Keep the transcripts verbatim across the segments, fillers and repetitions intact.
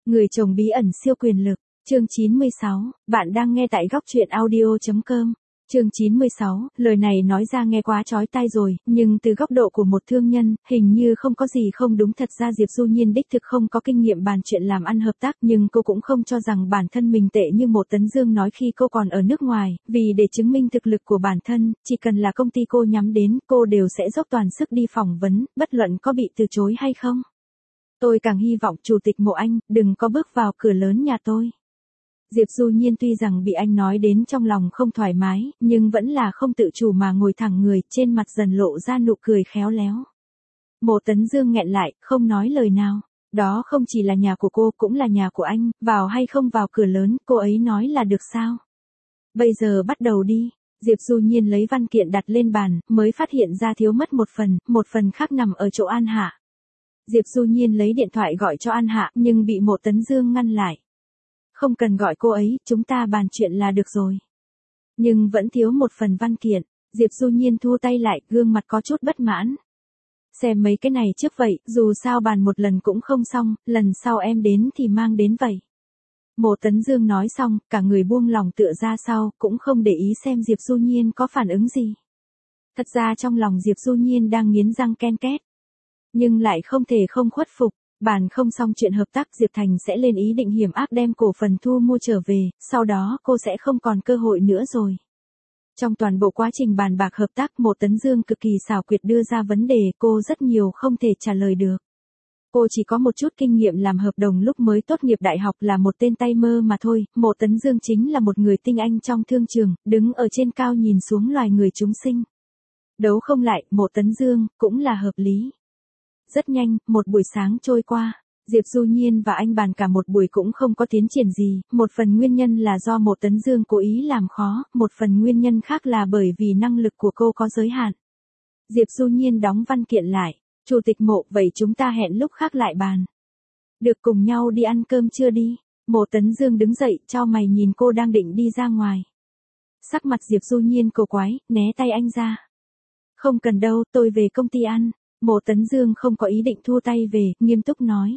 Người chồng bí ẩn siêu quyền lực, chương chín mươi sáu, bạn đang nghe tại góc truyện audio chấm com. Chương chín mươi sáu, lời này nói ra nghe quá chói tai rồi, nhưng từ góc độ của một thương nhân, hình như không có gì không đúng. Thật ra Diệp Du Nhiên đích thực không có kinh nghiệm bàn chuyện làm ăn hợp tác, nhưng cô cũng không cho rằng bản thân mình tệ như Mộ Tấn Dương nói khi cô còn ở nước ngoài, vì để chứng minh thực lực của bản thân, chỉ cần là công ty cô nhắm đến, cô đều sẽ dốc toàn sức đi phỏng vấn, bất luận có bị từ chối hay không. Tôi càng hy vọng Chủ tịch Mộ Anh, đừng có bước vào cửa lớn nhà tôi. Diệp Du Nhiên tuy rằng bị anh nói đến trong lòng không thoải mái, nhưng vẫn là không tự chủ mà ngồi thẳng người, trên mặt dần lộ ra nụ cười khéo léo. Mộ Tấn Dương nghẹn lại, không nói lời nào. Đó không chỉ là nhà của cô, cũng là nhà của anh, vào hay không vào cửa lớn, cô ấy nói là được sao? Bây giờ bắt đầu đi. Diệp Du Nhiên lấy văn kiện đặt lên bàn, mới phát hiện ra thiếu mất một phần, một phần khác nằm ở chỗ An Hạ. Diệp Du Nhiên lấy điện thoại gọi cho An Hạ, nhưng bị Mộ Tấn Dương ngăn lại. Không cần gọi cô ấy, chúng ta bàn chuyện là được rồi. Nhưng vẫn thiếu một phần văn kiện. Diệp Du Nhiên thu tay lại, gương mặt có chút bất mãn. Xem mấy cái này trước vậy, dù sao bàn một lần cũng không xong, lần sau em đến thì mang đến vậy. Mộ Tấn Dương nói xong, cả người buông lòng tựa ra sau, cũng không để ý xem Diệp Du Nhiên có phản ứng gì. Thật ra trong lòng Diệp Du Nhiên đang nghiến răng ken két. Nhưng lại không thể không khuất phục. Bàn không xong chuyện hợp tác, Diệp Thành sẽ lên ý định hiểm ác đem cổ phần thu mua trở về, sau đó cô sẽ không còn cơ hội nữa rồi. Trong toàn bộ quá trình bàn bạc hợp tác, Mộ Tấn Dương cực kỳ xảo quyệt đưa ra vấn đề, cô rất nhiều không thể trả lời được. Cô chỉ có một chút kinh nghiệm làm hợp đồng lúc mới tốt nghiệp đại học, là một tên tay mơ mà thôi. Mộ Tấn Dương chính là một người tinh anh trong thương trường, đứng ở trên cao nhìn xuống loài người chúng sinh. Đấu không lại, Mộ Tấn Dương, cũng là hợp lý. Rất nhanh, một buổi sáng trôi qua, Diệp Du Nhiên và anh bàn cả một buổi cũng không có tiến triển gì, một phần nguyên nhân là do Mộ Tấn Dương cố ý làm khó, một phần nguyên nhân khác là bởi vì năng lực của cô có giới hạn. Diệp Du Nhiên đóng văn kiện lại, Chủ tịch Mộ, vậy chúng ta hẹn lúc khác lại bàn. Được, cùng nhau đi ăn cơm trưa đi. Mộ Tấn Dương đứng dậy, chau mày nhìn cô đang định đi ra ngoài. Sắc mặt Diệp Du Nhiên cổ quái, né tay anh ra. Không cần đâu, tôi về công ty ăn. Mộ Tấn Dương không có ý định thua tay về, nghiêm túc nói.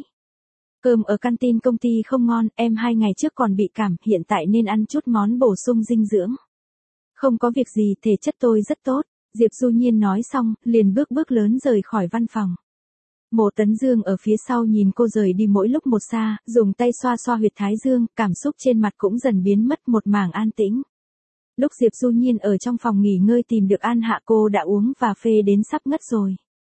Cơm ở canteen công ty không ngon, em hai ngày trước còn bị cảm, hiện tại nên ăn chút món bổ sung dinh dưỡng. Không có việc gì, thể chất tôi rất tốt. Diệp Du Nhiên nói xong, liền bước bước lớn rời khỏi văn phòng. Mộ Tấn Dương ở phía sau nhìn cô rời đi mỗi lúc một xa, dùng tay xoa xoa huyệt thái dương, cảm xúc trên mặt cũng dần biến mất, một mảng an tĩnh. Lúc Diệp Du Nhiên ở trong phòng nghỉ ngơi tìm được An Hạ, cô đã uống cà phê đến sắp ngất rồi.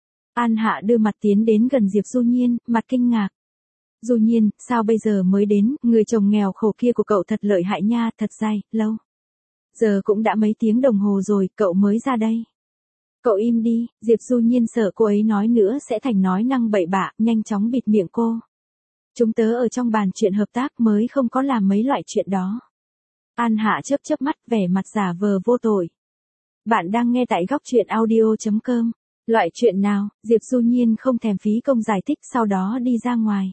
An Hạ đưa mặt tiến đến gần Diệp Du Nhiên, mặt kinh ngạc. Du Nhiên, sao bây giờ mới đến, người chồng nghèo khổ kia của cậu thật lợi hại nha, thật dai, lâu. Giờ cũng đã mấy tiếng đồng hồ rồi, cậu mới ra đây. Cậu im đi, Diệp Du Nhiên sợ cô ấy nói nữa sẽ thành nói năng bậy bạ, nhanh chóng bịt miệng cô. Chúng tớ ở trong bàn chuyện hợp tác mới không có làm mấy loại chuyện đó. An Hạ chớp chớp mắt, vẻ mặt giả vờ vô tội. Bạn đang nghe tại góc truyện audio chấm com. Loại chuyện nào? Diệp Du Nhiên không thèm phí công giải thích, sau đó đi ra ngoài.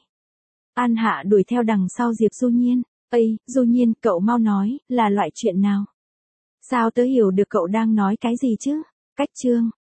An Hạ đuổi theo đằng sau Diệp Du Nhiên. Ây, Du Nhiên, cậu mau nói, là loại chuyện nào? Sao tớ hiểu được cậu đang nói cái gì chứ? Cách chương.